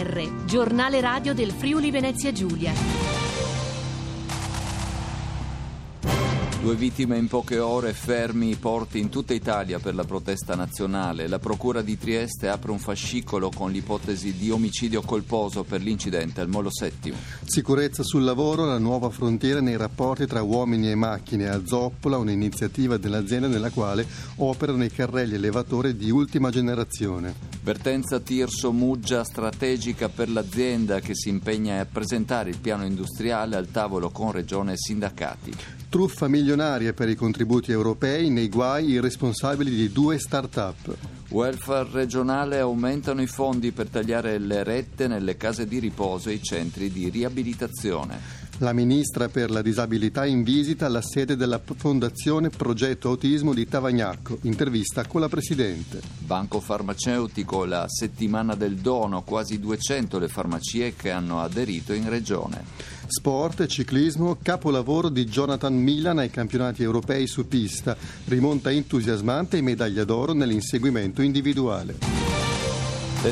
GR, giornale radio del Friuli Venezia Giulia. 2 vittime in poche ore, fermi i porti in tutta Italia per la protesta nazionale. La Procura di Trieste apre un fascicolo con l'ipotesi di omicidio colposo per l'incidente al Molo Settimo. Sicurezza sul lavoro, la nuova frontiera nei rapporti tra uomini e macchine. A Zoppola, un'iniziativa dell'azienda nella quale operano i carrelli elevatori di ultima generazione. Vertenza Tirso Muggia, strategica per l'azienda che si impegna a presentare il piano industriale al tavolo con Regione e sindacati. Truffa milionaria per i contributi europei, nei guai i responsabili di 2 start-up. Welfare regionale, aumentano i fondi per tagliare le rette nelle case di riposo e i centri di riabilitazione. La ministra per la disabilità in visita alla sede della Fondazione Progetto Autismo di Tavagnacco. Intervista con la Presidente. Banco farmaceutico, la settimana del dono, quasi 200 le farmacie che hanno aderito in regione. Sport e ciclismo, capolavoro di Jonathan Milan ai campionati europei su pista. Rimonta entusiasmante e medaglia d'oro nell'inseguimento individuale. Le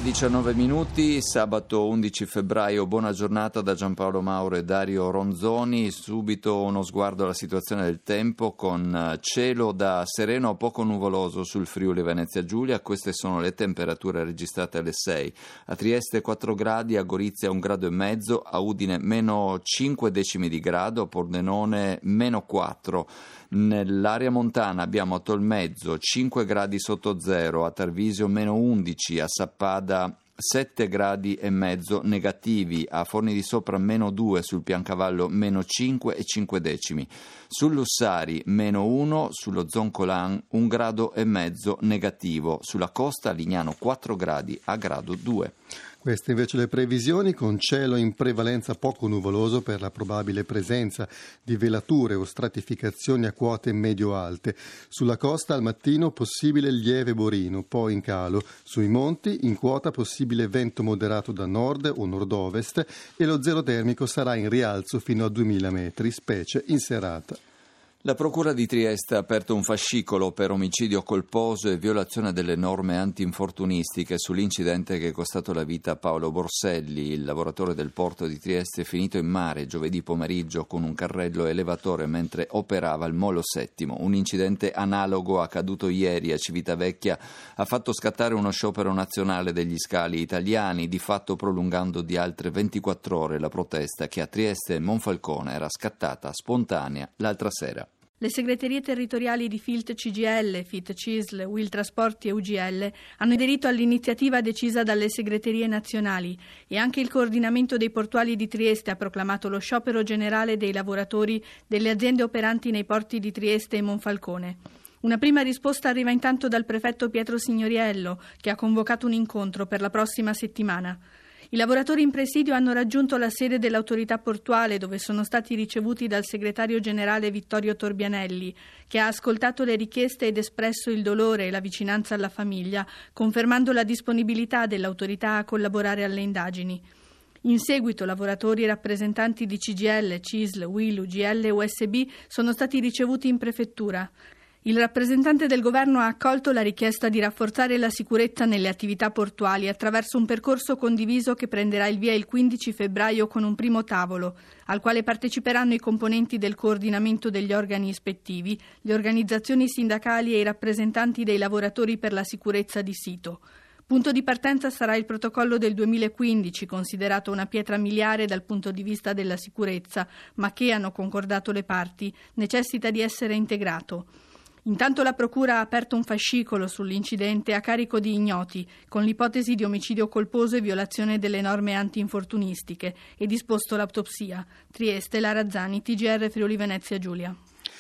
7:19, sabato 11 febbraio, buona giornata da Giampaolo Mauro e Dario Ronzoni. Subito uno sguardo alla situazione del tempo con cielo da sereno a poco nuvoloso sul Friuli Venezia Giulia. Queste sono le temperature registrate alle 6. A Trieste 4 gradi, a Gorizia 1,5 gradi, a Udine meno 5 decimi di grado, a Pordenone meno 4. Nell'area montana abbiamo a Tolmezzo 5 gradi sotto zero, a Tarvisio meno 11, a Sappada 7 gradi e mezzo negativi, a Forni di Sopra meno 2, sul Piancavallo meno 5 e 5 decimi, sul Lussari meno 1, sullo Zoncolan 1,5 gradi negativo, sulla costa Lignano 4 gradi a grado 2. Queste invece le previsioni, con cielo in prevalenza poco nuvoloso per la probabile presenza di velature o stratificazioni a quote medio-alte. Sulla costa al mattino possibile lieve borino, poi in calo. Sui monti in quota possibile vento moderato da nord o nord-ovest e lo zero termico sarà in rialzo fino a 2000 metri, specie in serata. La Procura di Trieste ha aperto un fascicolo per omicidio colposo e violazione delle norme antinfortunistiche sull'incidente che è costato la vita a Paolo Borselli, il lavoratore del porto di Trieste finito in mare giovedì pomeriggio con un carrello elevatore mentre operava al Molo Settimo. Un incidente analogo accaduto ieri a Civitavecchia ha fatto scattare uno sciopero nazionale degli scali italiani, di fatto prolungando di altre 24 ore la protesta che a Trieste e Monfalcone era scattata spontanea l'altra sera. Le segreterie territoriali di Filt CGL, Fit CISL, Will Trasporti e UGL hanno aderito all'iniziativa decisa dalle segreterie nazionali e anche il coordinamento dei portuali di Trieste ha proclamato lo sciopero generale dei lavoratori delle aziende operanti nei porti di Trieste e Monfalcone. Una prima risposta arriva intanto dal prefetto Pietro Signoriello, che ha convocato un incontro per la prossima settimana. I lavoratori in presidio hanno raggiunto la sede dell'autorità portuale, dove sono stati ricevuti dal segretario generale Vittorio Torbianelli, che ha ascoltato le richieste ed espresso il dolore e la vicinanza alla famiglia, confermando la disponibilità dell'autorità a collaborare alle indagini. In seguito, lavoratori e rappresentanti di CGL, CISL, WIL, UGL e USB sono stati ricevuti in prefettura. Il rappresentante del governo ha accolto la richiesta di rafforzare la sicurezza nelle attività portuali attraverso un percorso condiviso che prenderà il via il 15 febbraio con un primo tavolo, al quale parteciperanno i componenti del coordinamento degli organi ispettivi, le organizzazioni sindacali e i rappresentanti dei lavoratori per la sicurezza di sito. Punto di partenza sarà il protocollo del 2015, considerato una pietra miliare dal punto di vista della sicurezza, ma che, hanno concordato le parti, necessita di essere integrato. Intanto la Procura ha aperto un fascicolo sull'incidente a carico di ignoti, con l'ipotesi di omicidio colposo e violazione delle norme antinfortunistiche, e disposto l'autopsia. Trieste, Lara Zani, TGR Friuli Venezia Giulia.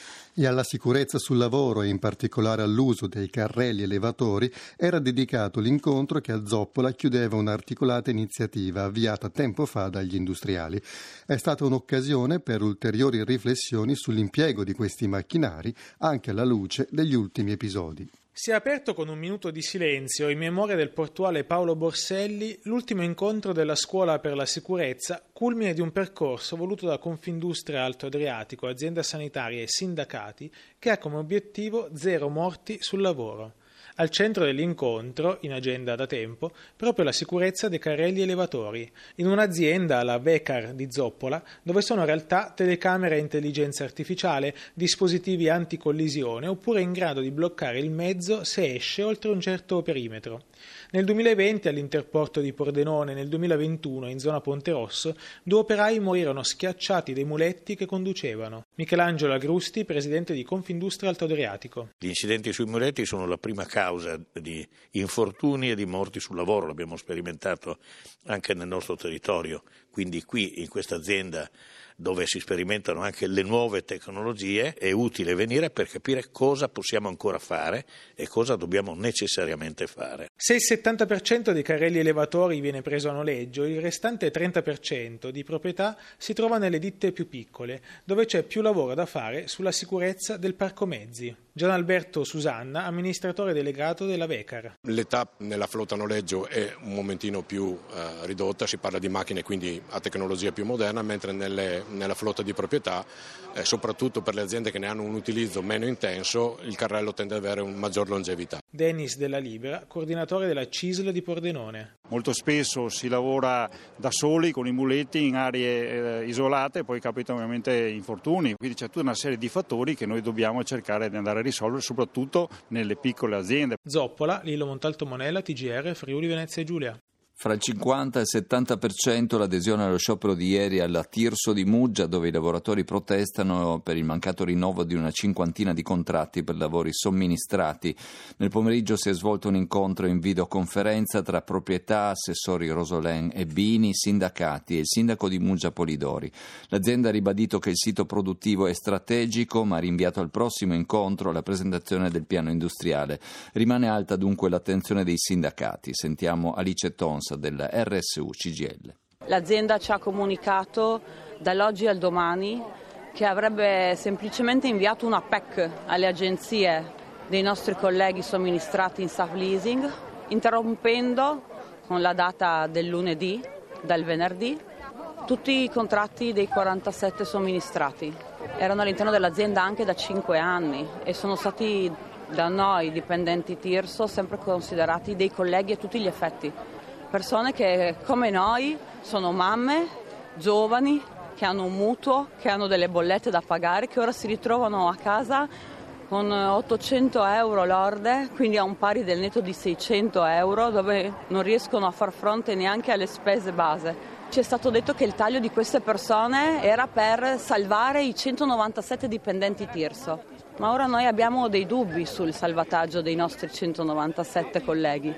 E alla sicurezza sul lavoro e in particolare all'uso dei carrelli elevatori era dedicato l'incontro che a Zoppola chiudeva un'articolata iniziativa avviata tempo fa dagli industriali. È stata un'occasione per ulteriori riflessioni sull'impiego di questi macchinari anche alla luce degli ultimi episodi. Si è aperto con un minuto di silenzio in memoria del portuale Paolo Borselli l'ultimo incontro della Scuola per la Sicurezza, culmine di un percorso voluto da Confindustria Alto Adriatico, azienda sanitaria e sindacati, che ha come obiettivo 0 morti sul lavoro. Al centro dell'incontro, in agenda da tempo, proprio la sicurezza dei carrelli elevatori, in un'azienda, la Vecar di Zoppola, dove sono in realtà telecamere a intelligenza artificiale, dispositivi anticollisione oppure in grado di bloccare il mezzo se esce oltre un certo perimetro. Nel 2020 all'interporto di Pordenone, nel 2021 in zona Ponte Rosso, 2 operai morirono schiacciati dai muletti che conducevano. Michelangelo Agrusti, presidente di Confindustria Alto Adriatico. Gli incidenti sui muletti sono la prima causa di infortuni e di morti sul lavoro, l'abbiamo sperimentato anche nel nostro territorio, quindi qui in questa azienda dove si sperimentano anche le nuove tecnologie è utile venire per capire cosa possiamo ancora fare e cosa dobbiamo necessariamente fare. Se il 70% dei carrelli elevatori viene preso a noleggio, il restante 30% di proprietà si trova nelle ditte più piccole, dove c'è più lavoro da fare sulla sicurezza del parco mezzi. Gianalberto Susanna, amministratore delegato della Vecar. L'età nella flotta a noleggio è un momentino più ridotta, si parla di macchine quindi a tecnologia più moderna, mentre nella flotta di proprietà, soprattutto per le aziende che ne hanno un utilizzo meno intenso, il carrello tende ad avere una maggior longevità. Denis Della Libera, coordinatore della CISL di Pordenone. Molto spesso si lavora da soli con i muletti in aree isolate, poi capitano ovviamente infortuni, quindi c'è tutta una serie di fattori che noi dobbiamo cercare di andare a risolvere, soprattutto nelle piccole aziende. Zoppola, Lillo Montalto Monella, TGR, Friuli Venezia Giulia. Fra il 50 e il 70% l'adesione allo sciopero di ieri alla Tirso di Muggia, dove i lavoratori protestano per il mancato rinnovo di una cinquantina di contratti per lavori somministrati. Nel pomeriggio si è svolto un incontro in videoconferenza tra proprietà, assessori Rosolin e Bini, sindacati e il sindaco di Muggia Polidori. L'azienda ha ribadito che il sito produttivo è strategico, ma ha rinviato al prossimo incontro la presentazione del piano industriale. Rimane alta dunque l'attenzione dei sindacati. Sentiamo Alice Tons della RSU CGIL. L'azienda ci ha comunicato dall'oggi al domani che avrebbe semplicemente inviato una PEC alle agenzie dei nostri colleghi somministrati in staff leasing, interrompendo con la data del lunedì, dal venerdì, tutti i contratti dei 47 somministrati. Erano all'interno dell'azienda anche da 5 anni e sono stati da noi dipendenti Tirso sempre considerati dei colleghi a tutti gli effetti. Persone che come noi sono mamme, giovani, che hanno un mutuo, che hanno delle bollette da pagare, che ora si ritrovano a casa con 800 euro lorde, quindi a un pari del netto di 600 euro, dove non riescono a far fronte neanche alle spese base. Ci è stato detto che il taglio di queste persone era per salvare i 197 dipendenti Tirso, ma ora noi abbiamo dei dubbi sul salvataggio dei nostri 197 colleghi.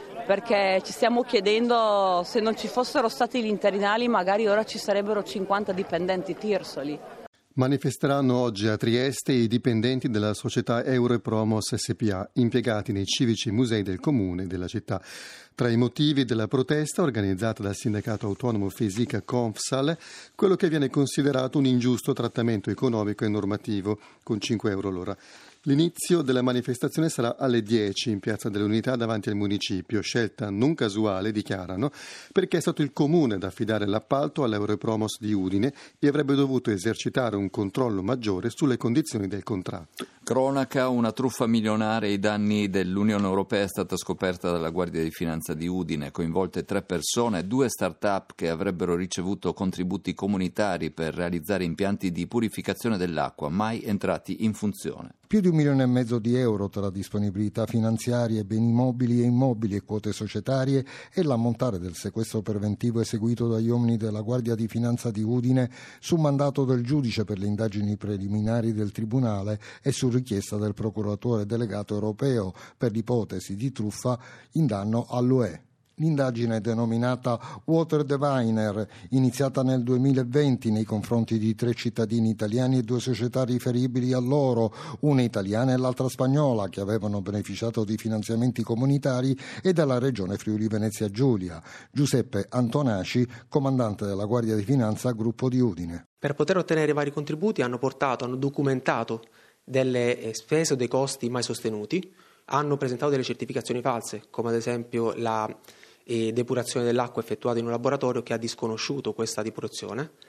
Perché ci stiamo chiedendo se non ci fossero stati gli interinali magari ora ci sarebbero 50 dipendenti Tirsoli. Manifesteranno oggi a Trieste i dipendenti della società Europromos SPA, impiegati nei civici musei del comune della città. Tra i motivi della protesta organizzata dal sindacato autonomo Fesica Confsal, quello che viene considerato un ingiusto trattamento economico e normativo, con 5 euro l'ora. L'inizio della manifestazione sarà alle 10 in Piazza dell'Unità davanti al municipio, scelta non casuale, dichiarano, perché è stato il comune ad affidare l'appalto all'Europromos di Udine e avrebbe dovuto esercitare un controllo maggiore sulle condizioni del contratto. Cronaca, una truffa milionaria ai danni dell'Unione Europea è stata scoperta dalla Guardia di Finanza di Udine, coinvolte 3 persone, 2 start-up che avrebbero ricevuto contributi comunitari per realizzare impianti di purificazione dell'acqua, mai entrati in funzione. Più di 1,5 milioni di euro tra disponibilità finanziarie, beni mobili e immobili e quote societarie e l'ammontare del sequestro preventivo eseguito dagli uomini della Guardia di Finanza di Udine su mandato del giudice per le indagini preliminari del Tribunale e su richiesta del procuratore delegato europeo per l'ipotesi di truffa in danno all'UE. L'indagine denominata Water Diviner, iniziata nel 2020 nei confronti di 3 cittadini italiani e 2 società riferibili a loro, una italiana e l'altra spagnola, che avevano beneficiato di finanziamenti comunitari, e dalla regione Friuli Venezia Giulia. Giuseppe Antonasci, comandante della Guardia di Finanza, gruppo di Udine. Per poter ottenere vari contributi hanno documentato delle spese o dei costi mai sostenuti, hanno presentato delle certificazioni false, come ad esempio la depurazione dell'acqua effettuata in un laboratorio che ha disconosciuto questa depurazione,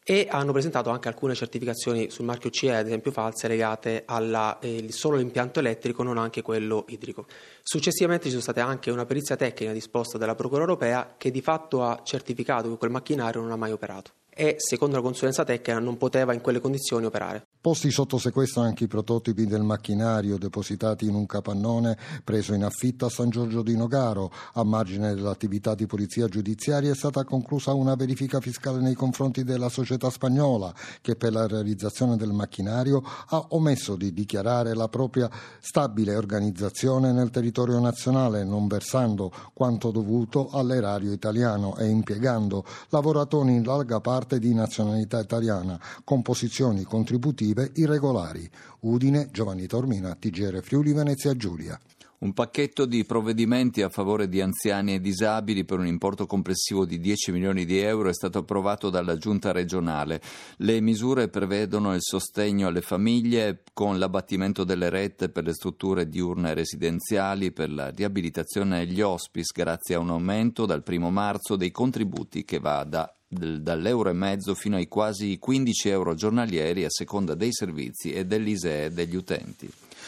e hanno presentato anche alcune certificazioni sul marchio CE, ad esempio false, legate solo all'impianto elettrico, non anche quello idrico. Successivamente ci sono state anche una perizia tecnica disposta dalla Procura europea che di fatto ha certificato che quel macchinario non ha mai operato e, secondo la consulenza tecnica, non poteva in quelle condizioni operare. Posti sotto sequestro anche i prototipi del macchinario depositati in un capannone preso in affitto a San Giorgio di Nogaro. A margine dell'attività di polizia giudiziaria è stata conclusa una verifica fiscale nei confronti della società spagnola che per la realizzazione del macchinario ha omesso di dichiarare la propria stabile organizzazione nel territorio nazionale, non versando quanto dovuto all'erario italiano e impiegando lavoratori in larga parte di nazionalità italiana con posizioni contributive irregolari. Udine, Giovanni Taormina, TGR Friuli Venezia Giulia. Un pacchetto di provvedimenti a favore di anziani e disabili per un importo complessivo di 10 milioni di euro è stato approvato dalla Giunta regionale. Le misure prevedono il sostegno alle famiglie con l'abbattimento delle rette per le strutture diurne residenziali, per la riabilitazione agli hospice grazie a un aumento dal 1 marzo dei contributi che va dall'1,50 € fino ai quasi 15 euro giornalieri a seconda dei servizi e dell'ISEE degli utenti.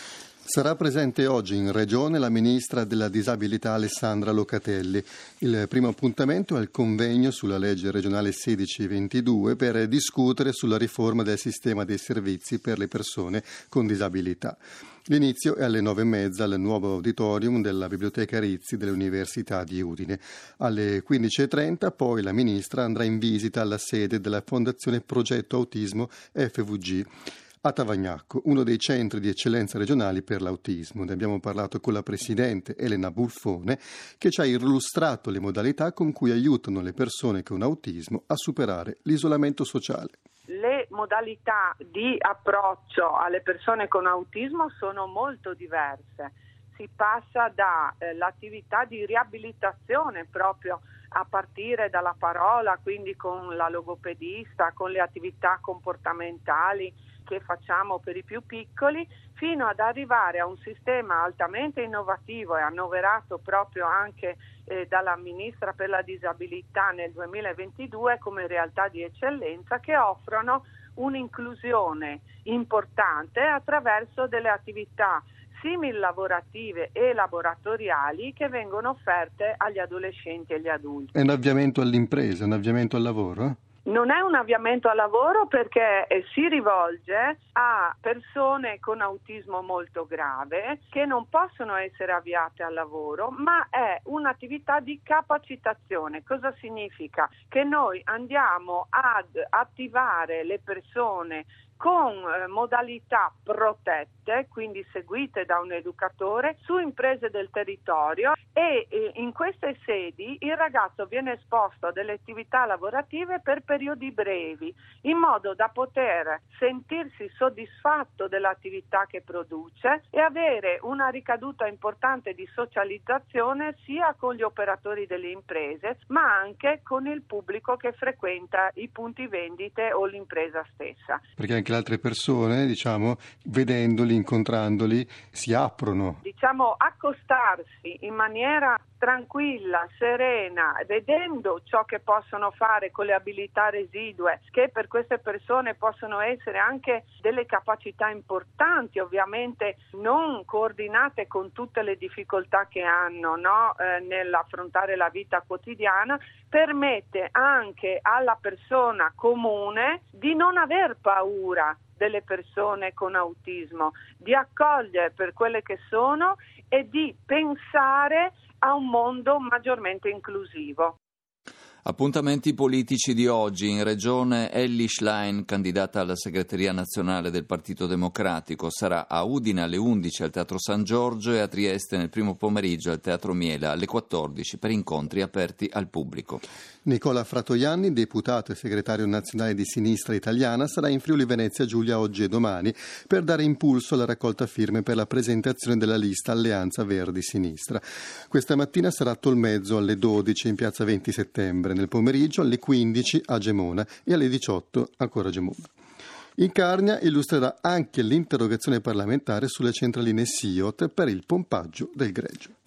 Sarà presente oggi in Regione la Ministra della Disabilità Alessandra Locatelli. Il primo appuntamento è il convegno sulla legge regionale 1622 per discutere sulla riforma del sistema dei servizi per le persone con disabilità. L'inizio è alle 9:30 al nuovo auditorium della Biblioteca Rizzi dell'Università di Udine. Alle 15:30 poi la Ministra andrà in visita alla sede della Fondazione Progetto Autismo FVG a Tavagnacco, uno dei centri di eccellenza regionali per l'autismo. Ne abbiamo parlato con la Presidente Elena Bulfone, che ci ha illustrato le modalità con cui aiutano le persone con autismo a superare l'isolamento sociale. Le modalità di approccio alle persone con autismo sono molto diverse. Si passa dall'attività di riabilitazione proprio a partire dalla parola, quindi con la logopedista, con le attività comportamentali che facciamo per i più piccoli, fino ad arrivare a un sistema altamente innovativo e annoverato proprio anche dalla Ministra per la Disabilità nel 2022 come realtà di eccellenza, che offrono un'inclusione importante attraverso delle attività simil lavorative e laboratoriali che vengono offerte agli adolescenti e agli adulti. È un avviamento all'impresa, un avviamento al lavoro? Non è un avviamento al lavoro perché si rivolge a persone con autismo molto grave che non possono essere avviate al lavoro, ma è un'attività di capacitazione. Cosa significa? Che noi andiamo ad attivare le persone con modalità protette, quindi seguite da un educatore, su imprese del territorio e in queste sedi il ragazzo viene esposto a delle attività lavorative per periodi brevi, in modo da poter sentirsi soddisfatto dell'attività che produce e avere una ricaduta importante di socializzazione sia con gli operatori delle imprese, ma anche con il pubblico che frequenta i punti vendite o l'impresa stessa. Perché anche le altre persone, vedendoli, incontrandoli, si aprono. Accostarsi in maniera tranquilla, serena, vedendo ciò che possono fare con le abilità residue, che per queste persone possono essere anche delle capacità importanti, ovviamente non coordinate con tutte le difficoltà che hanno nell'affrontare la vita quotidiana, permette anche alla persona comune di non aver paura delle persone con autismo, di accogliere per quelle che sono e di pensare a un mondo maggiormente inclusivo. Appuntamenti politici di oggi. In Regione Elly Schlein, candidata alla segreteria nazionale del Partito Democratico, sarà a Udine alle 11 al Teatro San Giorgio e a Trieste nel primo pomeriggio al Teatro Miela alle 14 per incontri aperti al pubblico. Nicola Fratoianni, deputato e segretario nazionale di Sinistra Italiana, sarà in Friuli Venezia Giulia oggi e domani per dare impulso alla raccolta firme per la presentazione della lista Alleanza Verdi Sinistra. Questa mattina sarà a Tolmezzo alle 12 in piazza 20 settembre. Nel pomeriggio alle 15 a Gemona e alle 18 ancora a Gemona. In Carnia illustrerà anche l'interrogazione parlamentare sulle centraline SIOT per il pompaggio del greggio.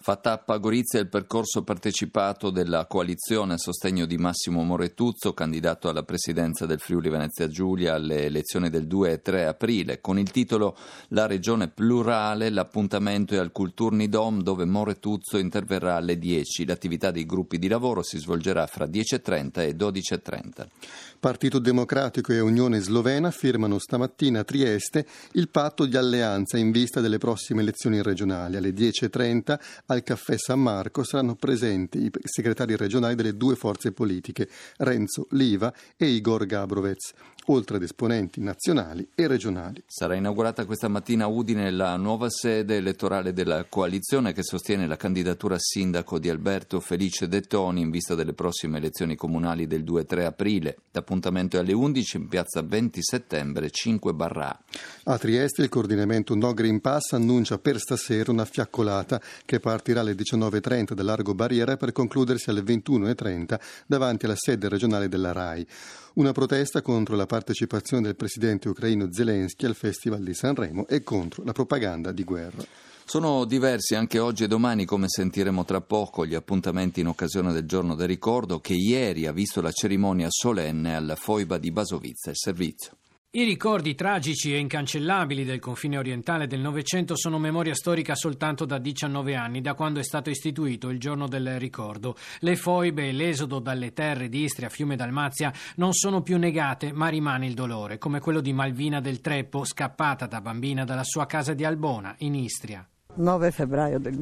Fa tappa a Gorizia il percorso partecipato della coalizione a sostegno di Massimo Moretuzzo, candidato alla presidenza del Friuli Venezia Giulia alle elezioni del 2 e 3 aprile. Con il titolo La regione plurale, l'appuntamento è al Kulturnidom, dove Moretuzzo interverrà alle 10. L'attività dei gruppi di lavoro si svolgerà fra 10.30 e 12.30. Partito Democratico e Unione Slovena firmano stamattina a Trieste il patto di alleanza in vista delle prossime elezioni regionali. Alle 10.30 al Caffè San Marco saranno presenti i segretari regionali delle due forze politiche, Renzo Liva e Igor Gabrovec, oltre ad esponenti nazionali e regionali. Sarà inaugurata questa mattina a Udine la nuova sede elettorale della coalizione che sostiene la candidatura a sindaco di Alberto Felice De Toni in vista delle prossime elezioni comunali del 2 e 3 aprile. L'appuntamento è alle 11 in piazza 20 settembre 5 Barrà. A Trieste il coordinamento No Green Pass annuncia per stasera una fiaccolata che partirà alle 19.30 da Largo Barriera per concludersi alle 21.30 davanti alla sede regionale della RAI. Una protesta contro la partecipazione del presidente ucraino Zelensky al Festival di Sanremo e contro la propaganda di guerra. Sono diversi anche oggi e domani, come sentiremo tra poco, gli appuntamenti in occasione del Giorno del Ricordo che ieri ha visto la cerimonia solenne alla foiba di Basovizza. Il servizio. I ricordi tragici e incancellabili del confine orientale del Novecento sono memoria storica soltanto da 19 anni, da quando è stato istituito il Giorno del Ricordo. Le foibe e l'esodo dalle terre di Istria, Fiume e Dalmazia non sono più negate, ma rimane il dolore, come quello di Malvina del Treppo, scappata da bambina dalla sua casa di Albona, in Istria. 9 febbraio del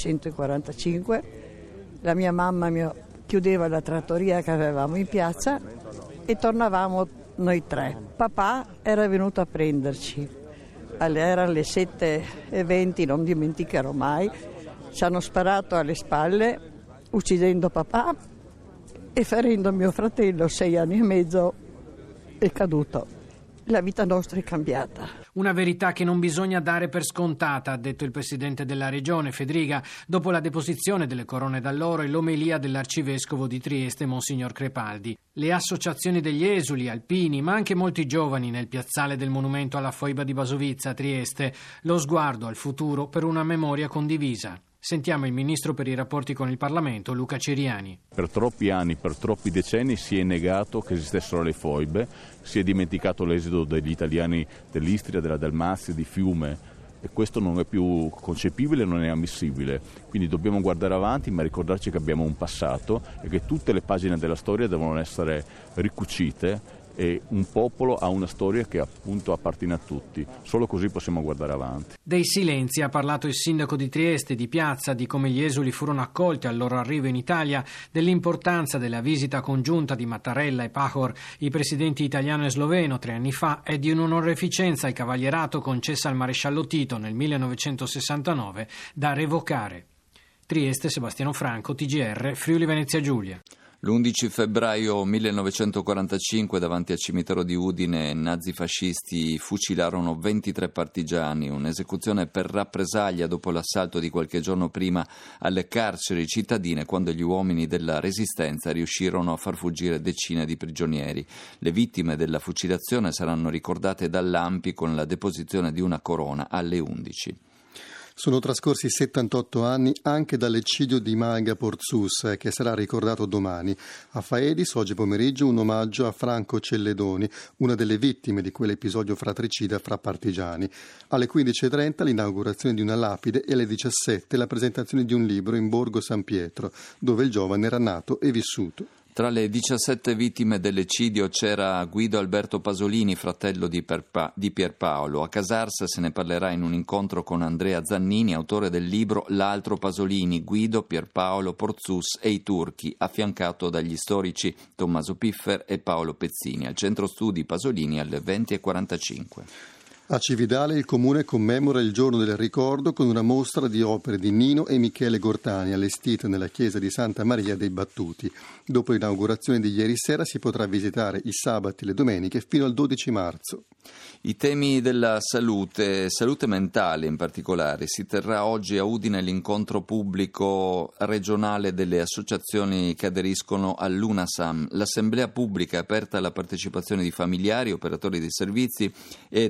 1945, la mia mamma chiudeva la trattoria che avevamo in piazza e tornavamo noi tre. Papà era venuto a prenderci, erano le 7:20, non dimenticherò mai. Ci hanno sparato alle spalle, uccidendo papà e ferendo mio fratello, 6 anni e mezzo, è caduto. La vita nostra è cambiata. Una verità che non bisogna dare per scontata, ha detto il presidente della regione, Fedriga, dopo la deposizione delle corone d'alloro e l'omelia dell'arcivescovo di Trieste, Monsignor Crepaldi. Le associazioni degli esuli, alpini, ma anche molti giovani nel piazzale del monumento alla foiba di Basovizza a Trieste, lo sguardo al futuro per una memoria condivisa. Sentiamo il ministro per i rapporti con il Parlamento, Luca Ciriani. Per troppi anni, per troppi decenni si è negato che esistessero le foibe, si è dimenticato l'esodo degli italiani dell'Istria, della Dalmazia, di Fiume, e questo non è più concepibile, non è ammissibile. Quindi dobbiamo guardare avanti, ma ricordarci che abbiamo un passato e che tutte le pagine della storia devono essere ricucite. E un popolo ha una storia che appunto appartiene a tutti. Solo così possiamo guardare avanti. Dei silenzi ha parlato il sindaco di Trieste, di Piazza, di come gli esuli furono accolti al loro arrivo in Italia, dell'importanza della visita congiunta di Mattarella e Pahor, i presidenti italiano e sloveno 3 anni fa, e di un'onorificenza al cavalierato concessa al maresciallo Tito nel 1969 da revocare. Trieste, Sebastiano Franco, TGR, Friuli Venezia Giulia. L'11 febbraio 1945 davanti al cimitero di Udine nazifascisti fucilarono 23 partigiani, un'esecuzione per rappresaglia dopo l'assalto di qualche giorno prima alle carceri cittadine quando gli uomini della Resistenza riuscirono a far fuggire decine di prigionieri. Le vittime della fucilazione saranno ricordate dall'ANPI con la deposizione di una corona alle 11. Sono trascorsi 78 anni anche dall'eccidio di Malga Porzus, che sarà ricordato domani. A Faedis, oggi pomeriggio, un omaggio a Franco Celledoni, una delle vittime di quell'episodio fratricida fra partigiani. Alle 15.30 l'inaugurazione di una lapide e alle 17 la presentazione di un libro in Borgo San Pietro, dove il giovane era nato e vissuto. Tra le 17 vittime dell'eccidio c'era Guido Alberto Pasolini, fratello di Pierpaolo. A Casarsa se ne parlerà in un incontro con Andrea Zannini, autore del libro L'altro Pasolini, Guido, Pierpaolo, Porzus e i turchi, affiancato dagli storici Tommaso Piffer e Paolo Pezzini. Al centro studi Pasolini alle 20.45. A Cividale il Comune commemora il Giorno del Ricordo con una mostra di opere di Nino e Michele Gortani allestita nella chiesa di Santa Maria dei Battuti. Dopo l'inaugurazione di ieri sera si potrà visitare i sabati e le domeniche fino al 12 marzo. I temi della salute mentale in particolare. Si terrà oggi a Udine l'incontro pubblico regionale delle associazioni che aderiscono all'UNASAM. L'assemblea pubblica è aperta alla partecipazione di familiari, operatori dei servizi e delle organizzazioni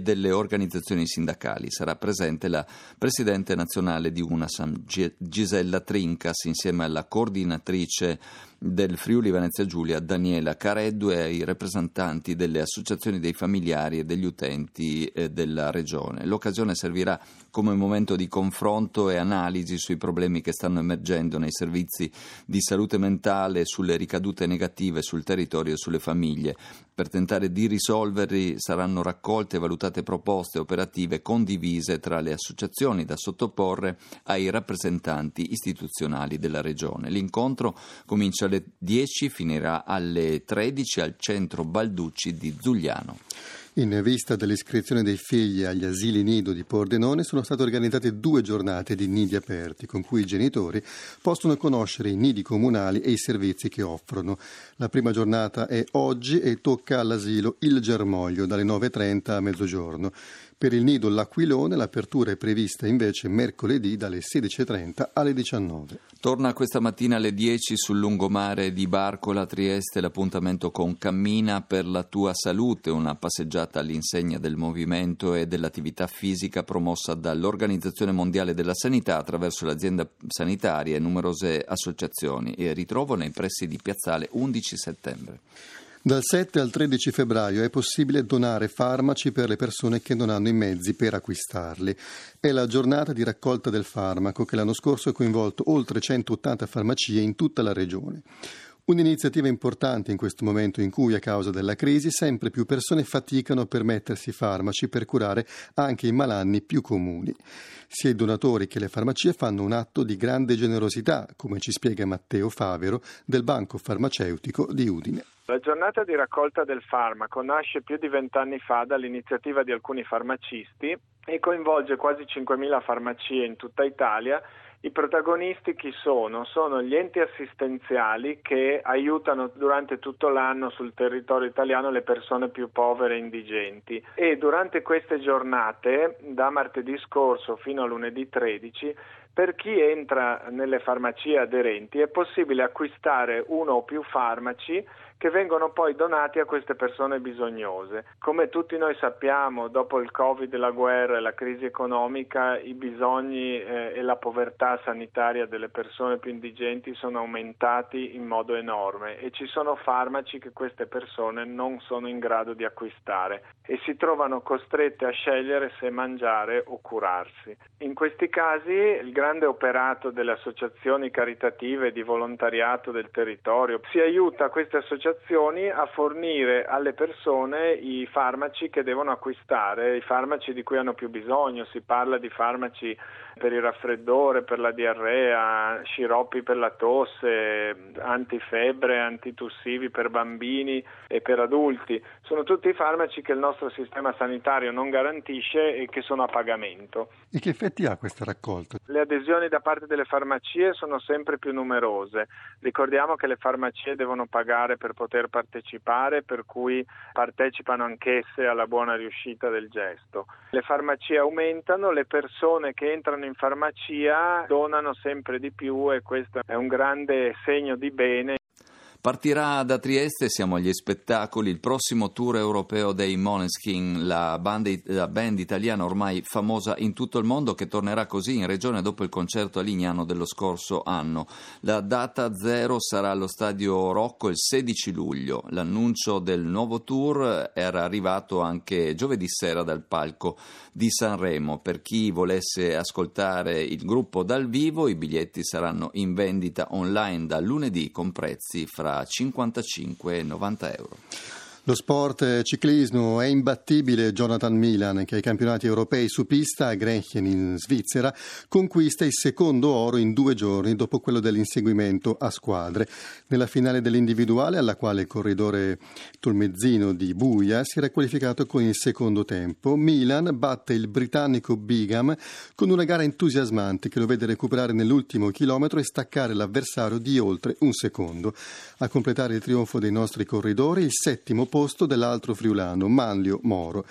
organizzazioni sindacali. Sarà presente la presidente nazionale di UNASAM, Gisella Trincas, insieme alla coordinatrice del Friuli Venezia Giulia, Daniela Careddu, e ai rappresentanti delle associazioni dei familiari e degli utenti della regione. L'occasione servirà come momento di confronto e analisi sui problemi che stanno emergendo nei servizi di salute mentale, sulle ricadute negative sul territorio e sulle famiglie. Per tentare di risolverli saranno raccolte e valutate proposte operative condivise tra le associazioni da sottoporre ai rappresentanti istituzionali della regione. L'incontro comincia alle 10, finirà alle 13 al centro Balducci di Zugliano. In vista dell'iscrizione dei figli agli asili nido di Pordenone sono state organizzate 2 giornate di nidi aperti con cui i genitori possono conoscere i nidi comunali e i servizi che offrono. La prima giornata è oggi e tocca all'asilo Il Germoglio dalle 9:30 a mezzogiorno. Per il nido L'Aquilone l'apertura è prevista invece mercoledì dalle 16:30 alle 19. Torna questa mattina alle 10 sul lungomare di Barcola, Trieste, l'appuntamento con Cammina per la tua salute, una passeggiata all'insegna del movimento e dell'attività fisica promossa dall'Organizzazione Mondiale della Sanità attraverso l'azienda sanitaria e numerose associazioni, e ritrovo nei pressi di Piazzale 11 settembre. Dal 7 al 13 febbraio è possibile donare farmaci per le persone che non hanno i mezzi per acquistarli. È la giornata di raccolta del farmaco che l'anno scorso ha coinvolto oltre 180 farmacie in tutta la regione. Un'iniziativa importante in questo momento in cui, a causa della crisi, sempre più persone faticano a permettersi farmaci per curare anche i malanni più comuni. Sia i donatori che le farmacie fanno un atto di grande generosità, come ci spiega Matteo Favero del Banco Farmaceutico di Udine. La giornata di raccolta del farmaco nasce più di 20 anni fa dall'iniziativa di alcuni farmacisti e coinvolge quasi 5.000 farmacie in tutta Italia. I protagonisti chi sono? Sono gli enti assistenziali che aiutano durante tutto l'anno sul territorio italiano le persone più povere e indigenti, e durante queste giornate, da martedì scorso fino a lunedì 13, per chi entra nelle farmacie aderenti è possibile acquistare uno o più farmaci che vengono poi donati a queste persone bisognose. Come tutti noi sappiamo, dopo il Covid, la guerra e la crisi economica, i bisogni e la povertà sanitaria delle persone più indigenti sono aumentati in modo enorme e ci sono farmaci che queste persone non sono in grado di acquistare e si trovano costrette a scegliere se mangiare o curarsi. In questi casi il grande operato delle associazioni caritative di volontariato del territorio si aiuta queste associazioni a fornire alle persone i farmaci che devono acquistare, i farmaci di cui hanno più bisogno. Si parla di farmaci per il raffreddore, per la diarrea, sciroppi per la tosse, antifebbre, antitussivi per bambini e per adulti. Sono tutti farmaci che il nostro sistema sanitario non garantisce e che sono a pagamento. E che effetti ha questa raccolta? Le adesioni da parte delle farmacie sono sempre più numerose. Ricordiamo che le farmacie devono pagare per poter partecipare, per cui partecipano anch'esse alla buona riuscita del gesto. Le farmacie aumentano, le persone che entrano in farmacia donano sempre di più e questo è un grande segno di bene. Partirà da Trieste, siamo agli spettacoli, il prossimo tour europeo dei Måneskin, la band italiana ormai famosa in tutto il mondo, che tornerà così in regione dopo il concerto a Lignano dello scorso anno. La data zero sarà allo Stadio Rocco il 16 luglio. L'annuncio del nuovo tour era arrivato anche giovedì sera dal palco di Sanremo. Per chi volesse ascoltare il gruppo dal vivo, i biglietti saranno in vendita online da lunedì con prezzi fra 55 e 90 euro. Lo sport ciclismo è imbattibile. Jonathan Milan, che ai campionati europei su pista a Grenchen in Svizzera conquista il secondo oro in 2 giorni dopo quello dell'inseguimento a squadre. Nella finale dell'individuale, alla quale il corridore tolmezzino di Buia si era qualificato con il secondo tempo, Milan batte il britannico Bigham con una gara entusiasmante che lo vede recuperare nell'ultimo chilometro e staccare l'avversario di oltre un secondo. A completare il trionfo dei nostri corridori, il settimo posto dell'altro friulano, Manlio Moro.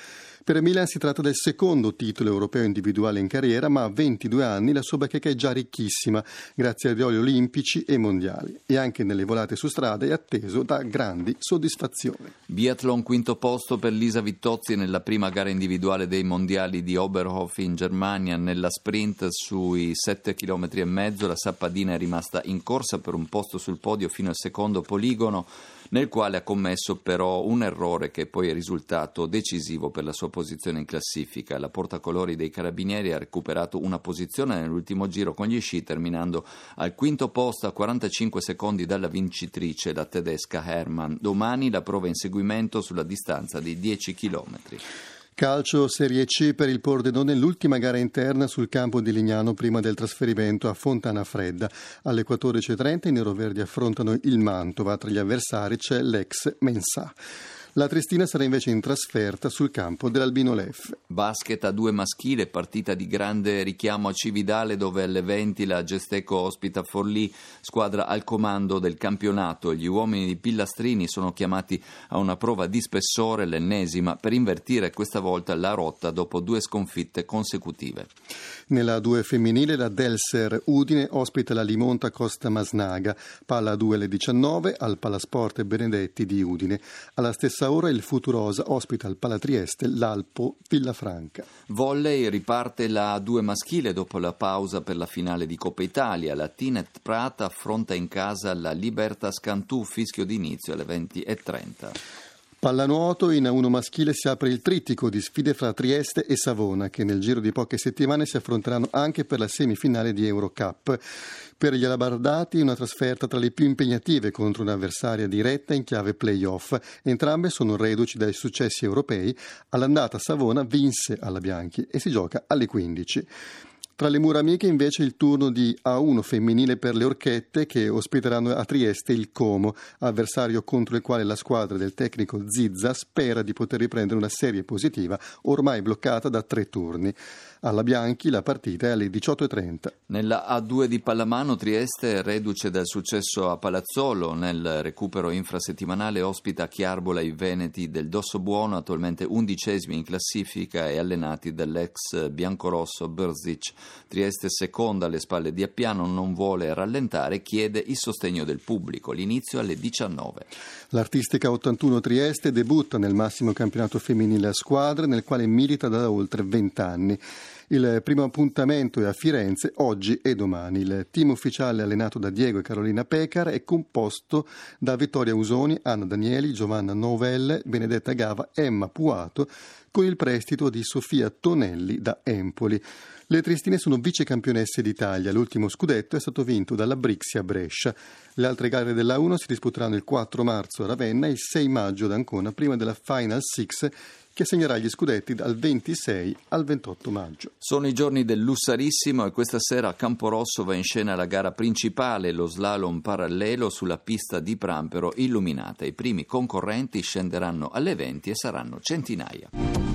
Per Milan si tratta del secondo titolo europeo individuale in carriera, ma a 22 anni la sua bacheca è già ricchissima grazie ai ruoli olimpici e mondiali, e anche nelle volate su strada è atteso da grandi soddisfazioni. Biathlon, quinto posto per Lisa Vittozzi nella prima gara individuale dei mondiali di Oberhof in Germania. Nella sprint sui 7,5 km la sappadina è rimasta in corsa per un posto sul podio fino al secondo poligono, nel quale ha commesso però un errore che poi è risultato decisivo per la sua posizione in classifica. La portacolori dei carabinieri ha recuperato una posizione nell'ultimo giro con gli sci, terminando al quinto posto a 45 secondi dalla vincitrice, la tedesca Hermann. Domani la prova in seguimento sulla distanza di 10 chilometri. Calcio Serie C per il Pordenone, l'ultima gara interna sul campo di Lignano prima del trasferimento a Fontana Fredda. Alle 14:30 i neroverdi affrontano il Mantova, tra gli avversari c'è l'ex Mensah. La Triestina sarà invece in trasferta sul campo dell'Albino Lef. Basket a 2 maschile, partita di grande richiamo a Cividale, dove alle 20 la Gesteco ospita Forlì, squadra al comando del campionato. Gli uomini di Pillastrini sono chiamati a una prova di spessore, l'ennesima, per invertire questa volta la rotta dopo 2 sconfitte consecutive. Nella 2 femminile la Delser Udine ospita la Limonta Costa Masnaga, palla a 2 alle 19 al Palasport Benedetti di Udine. Alla stessa ora il Futurosa ospita al Palatrieste l'Alpo Villafranca. Volley, riparte la 2 maschile dopo la pausa per la finale di Coppa Italia. La Tinet Prata affronta in casa la Libertas Cantù, fischio d'inizio alle 20:30. Pallanuoto, in A1 maschile si apre il trittico di sfide fra Trieste e Savona, che nel giro di poche settimane si affronteranno anche per la semifinale di Eurocup. Per gli alabardati una trasferta tra le più impegnative contro un'avversaria diretta in chiave play-off. Entrambe sono reduci dai successi europei. All'andata Savona vinse alla Bianchi e si gioca alle 15. Tra le mura amiche invece il turno di A1 femminile per le Orchette, che ospiteranno a Trieste il Como, avversario contro il quale la squadra del tecnico Zizza spera di poter riprendere una serie positiva ormai bloccata da 3 turni. Alla Bianchi la partita è alle 18:30. Nella A2 di pallamano Trieste, reduce dal successo a Palazzolo, nel recupero infrasettimanale ospita Chiarbola i veneti del Dossobuono, attualmente 11esimi in classifica e allenati dall'ex biancorosso Brzic. Trieste seconda alle spalle di Appiano, non vuole rallentare, chiede il sostegno del pubblico. L'inizio alle 19. L'Artistica 81 Trieste debutta nel massimo campionato femminile a squadre, nel quale milita da oltre 20 anni. Il primo appuntamento è a Firenze, oggi e domani. Il team ufficiale allenato da Diego e Carolina Pecar è composto da Vittoria Usoni, Anna Danieli, Giovanna Novelle, Benedetta Gava, Emma Puato, con il prestito di Sofia Tonelli da Empoli. Le triestine sono vicecampionesse d'Italia. L'ultimo scudetto è stato vinto dalla Brixia Brescia. Le altre gare della 1 si disputeranno il 4 marzo a Ravenna e il 6 maggio ad Ancona, prima della Final Six, che segnerà gli scudetti dal 26 al 28 maggio. Sono i giorni del Lussarissimo e questa sera a Camporosso va in scena la gara principale, lo slalom parallelo sulla pista di Prampero illuminata. I primi concorrenti scenderanno alle 20 e saranno centinaia.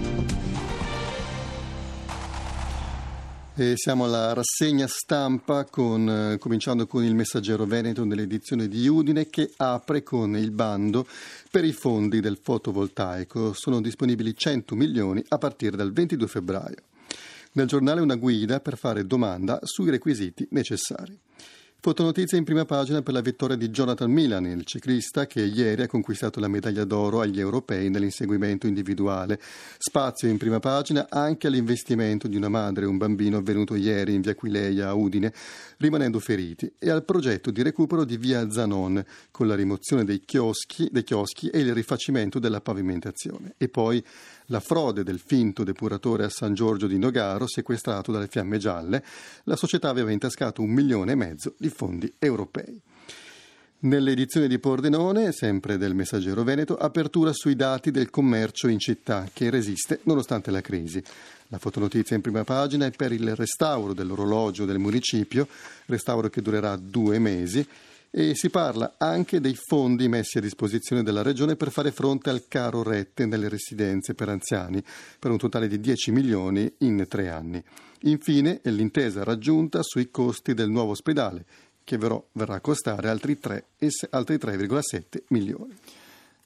E siamo alla rassegna stampa cominciando con il Messaggero Veneto nell'edizione di Udine, che apre con il bando per i fondi del fotovoltaico. Sono disponibili 100 milioni a partire dal 22 febbraio. Nel giornale una guida per fare domanda sui requisiti necessari. Fotonotizia in prima pagina per la vittoria di Jonathan Milan, il ciclista che ieri ha conquistato la medaglia d'oro agli europei nell'inseguimento individuale. Spazio in prima pagina anche all'investimento di una madre e un bambino avvenuto ieri in via Aquileia a Udine, rimanendo feriti, e al progetto di recupero di via Zanon, con la rimozione dei chioschi e il rifacimento della pavimentazione. E poi la frode del finto depuratore a San Giorgio di Nogaro, sequestrato dalle Fiamme Gialle. La società aveva intascato 1,5 milioni di fondi europei. Nell'edizione di Pordenone, sempre del Messaggero Veneto, apertura sui dati del commercio in città, che resiste nonostante la crisi. La fotonotizia in prima pagina è per il restauro dell'orologio del municipio, restauro che durerà 2 mesi, e si parla anche dei fondi messi a disposizione della Regione per fare fronte al caro rette nelle residenze per anziani, per un totale di 10 milioni in 3 anni. Infine, l'intesa raggiunta sui costi del nuovo ospedale, che verrà a costare altri 3,7 milioni.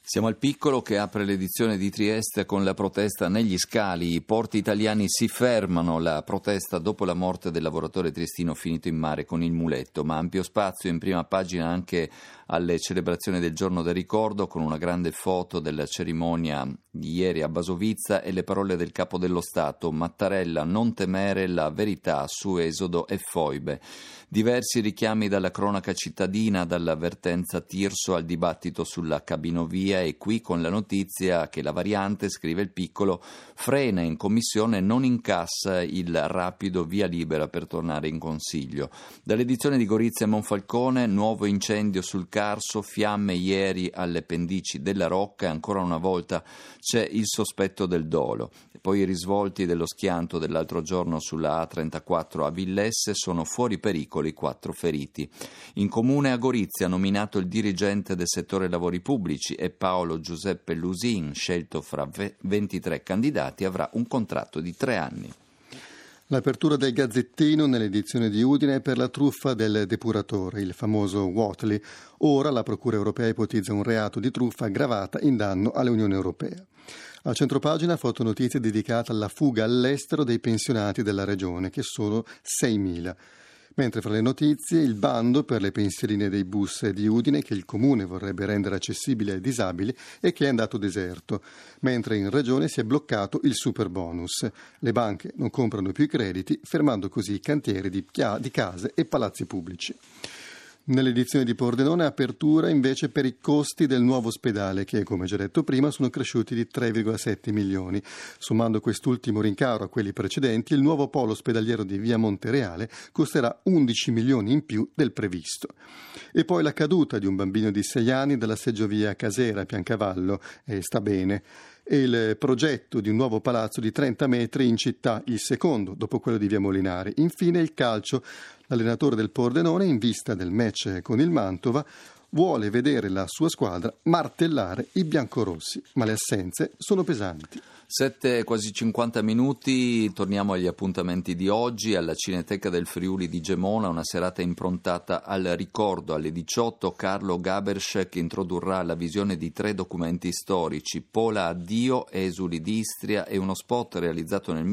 Siamo al Piccolo che apre l'edizione di Trieste con la protesta negli scali. I porti italiani si fermano, la protesta dopo la morte del lavoratore triestino finito in mare con il muletto, ma ampio spazio in prima pagina anche alle celebrazioni del giorno del ricordo con una grande foto della cerimonia di ieri a Basovizza e le parole del capo dello Stato: Mattarella, non temere, la verità su esodo e foibe. Diversi richiami dalla cronaca cittadina, dall'avvertenza Tirso al dibattito sulla cabinovia, e qui con la notizia che la variante, scrive il Piccolo, frena in commissione e non incassa il rapido via libera per tornare in Consiglio. Dall'edizione di Gorizia e Monfalcone, nuovo incendio sul Carso, fiamme ieri alle pendici della Rocca e ancora una volta c'è il sospetto del dolo. E poi i risvolti dello schianto dell'altro giorno sulla A34 a Villesse, sono fuori pericolo i 4 feriti. In comune a Gorizia, nominato il dirigente del settore lavori pubblici, e Paolo Giuseppe Lusin, scelto fra 23 candidati, avrà un contratto di 3 anni. L'apertura del Gazzettino nell'edizione di Udine è per la truffa del depuratore, il famoso Whatley. Ora la Procura europea ipotizza un reato di truffa aggravata in danno all'Unione Europea. A centropagina fotonotizia dedicata alla fuga all'estero dei pensionati della regione, che sono 6.000. Mentre fra le notizie il bando per le pensierine dei bus di Udine che il Comune vorrebbe rendere accessibile ai disabili e che è andato deserto, mentre in regione si è bloccato il superbonus. Le banche non comprano più i crediti, fermando così i cantieri di case e palazzi pubblici. Nell'edizione di Pordenone apertura invece per i costi del nuovo ospedale che, come già detto prima, sono cresciuti di 3,7 milioni. Sommando quest'ultimo rincaro a quelli precedenti, il nuovo polo ospedaliero di Via Montereale costerà 11 milioni in più del previsto. E poi la caduta di un bambino di 6 anni dalla seggiovia Casera a Piancavallo, e sta bene. E il progetto di un nuovo palazzo di 30 metri in città, il secondo dopo quello di Via Molinari. Infine il calcio. L'allenatore del Pordenone, in vista del match con il Mantova, vuole vedere la sua squadra martellare i biancorossi, ma le assenze sono pesanti. 7 quasi 50 minuti, torniamo agli appuntamenti di oggi. Alla Cineteca del Friuli di Gemona, una serata improntata al ricordo. Alle 18 Carlo Gaberschek introdurrà la visione di 3 documenti storici: Pola a Dio, Esuli d'Istria e uno spot realizzato nel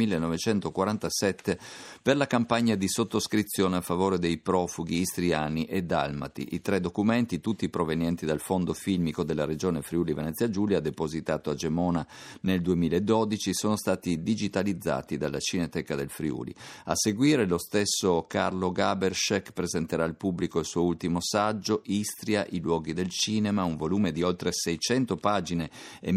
1947 per la campagna di sottoscrizione a favore dei profughi istriani e dalmati. I 3 documenti, tutti provenienti dal Fondo Filmico della Regione Friuli Venezia Giulia, depositato a Gemona nel 2012, sono stati digitalizzati dalla Cineteca del Friuli. A seguire lo stesso Carlo Gaberschek presenterà al pubblico il suo ultimo saggio, Istria, i luoghi del cinema, un volume di oltre 600 pagine e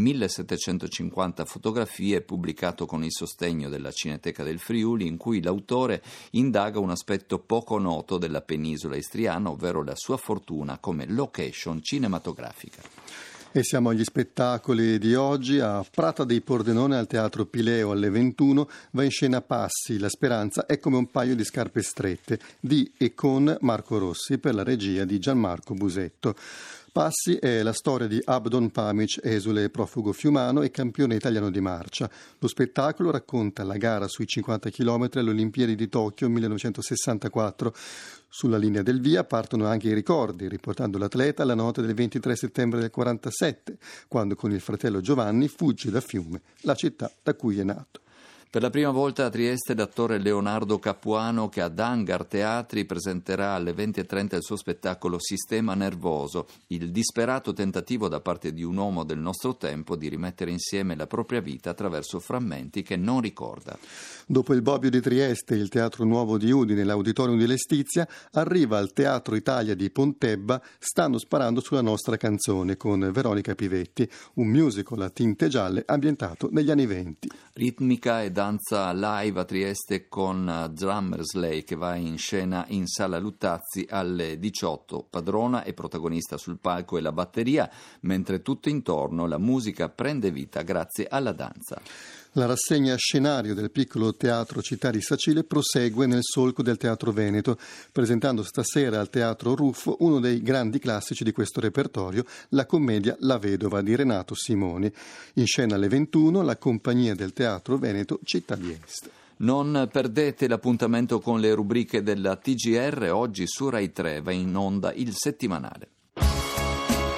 1750 fotografie, pubblicato con il sostegno della Cineteca del Friuli, in cui l'autore indaga un aspetto poco noto della penisola istriana, ovvero la sua fortuna come location cinematografica. E siamo agli spettacoli di oggi. A Prata dei Pordenone, al Teatro Pileo alle 21, va in scena Passi, la speranza è come un paio di scarpe strette, di e con Marco Rossi, per la regia di Gianmarco Busetto. Passi è la storia di Abdon Pamic, esule profugo fiumano e campione italiano di marcia. Lo spettacolo racconta la gara sui 50 km alle Olimpiadi di Tokyo 1964. Sulla linea del via partono anche i ricordi, riportando l'atleta alla notte del 23 settembre del 47, quando con il fratello Giovanni fugge da Fiume, la città da cui è nato. Per la prima volta a Trieste l'attore Leonardo Capuano, che ad Hangar Teatri presenterà alle 20:30 il suo spettacolo Sistema Nervoso, il disperato tentativo da parte di un uomo del nostro tempo di rimettere insieme la propria vita attraverso frammenti che non ricorda. Dopo il Bobbio di Trieste, il Teatro Nuovo di Udine e l'Auditorium di Lestizia, arriva al Teatro Italia di Pontebba Stanno sparando sulla nostra canzone, con Veronica Pivetti, un musical a tinte gialle ambientato negli anni 20. Ritmica e danza live a Trieste con Drummersley, che va in scena in Sala Luttazzi alle 18. Padrona è protagonista sul palco e la batteria, mentre tutto intorno la musica prende vita grazie alla danza. La rassegna scenario del piccolo teatro Città di Sacile prosegue nel solco del Teatro Veneto, presentando stasera al Teatro Ruffo uno dei grandi classici di questo repertorio, la commedia La Vedova di Renato Simoni. In scena alle 21 la compagnia del Teatro Veneto Città di Est. Non perdete l'appuntamento con le rubriche della TGR. Oggi su Rai 3 va in onda il settimanale.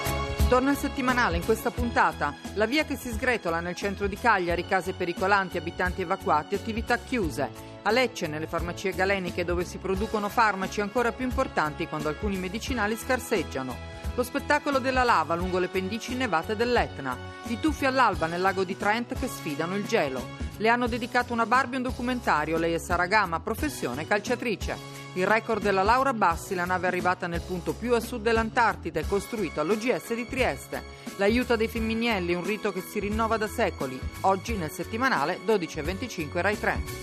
Torna il settimanale in questa puntata. La via che si sgretola nel centro di Cagliari, case pericolanti, abitanti evacuati, attività chiuse. A Lecce, nelle farmacie galeniche dove si producono farmaci ancora più importanti quando alcuni medicinali scarseggiano. Lo spettacolo della lava lungo le pendici innevate dell'Etna. I tuffi all'alba nel lago di Trent che sfidano il gelo. Le hanno dedicato una Barbie e un documentario, lei è Sara Gama, professione calciatrice. Il record della Laura Bassi, la nave arrivata nel punto più a sud dell'Antartide, costruito all'OGS di Trieste. L'aiuto dei Femminielli, un rito che si rinnova da secoli. Oggi nel settimanale 12:25 Rai 3.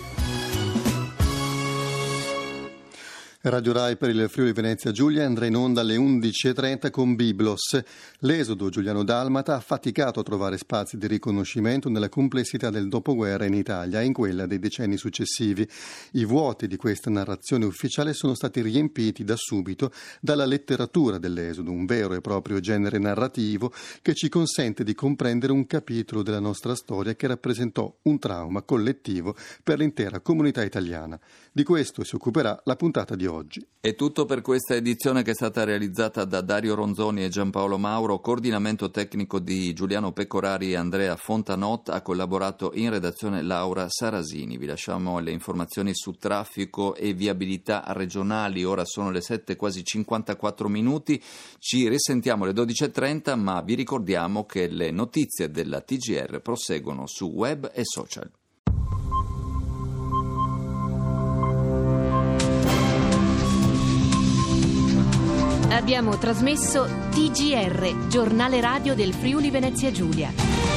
Radio Rai per il Friuli Venezia Giulia andrà in onda alle 11:30 con Biblos. L'esodo giuliano-dalmata ha faticato a trovare spazi di riconoscimento nella complessità del dopoguerra in Italia e in quella dei decenni successivi. I vuoti di questa narrazione ufficiale sono stati riempiti da subito dalla letteratura dell'esodo, un vero e proprio genere narrativo che ci consente di comprendere un capitolo della nostra storia che rappresentò un trauma collettivo per l'intera comunità italiana. Di questo si occuperà la puntata di oggi. È tutto per questa edizione che è stata realizzata da Dario Ronzoni e Giampaolo Mauro, coordinamento tecnico di Giuliano Pecorari e Andrea Fontanot, ha collaborato in redazione Laura Sarasini. Vi lasciamo le informazioni su traffico e viabilità regionali, ora sono le 7 quasi 54 minuti, ci risentiamo alle 12:30, ma vi ricordiamo che le notizie della TGR proseguono su web e social. Abbiamo trasmesso TGR, giornale radio del Friuli Venezia Giulia.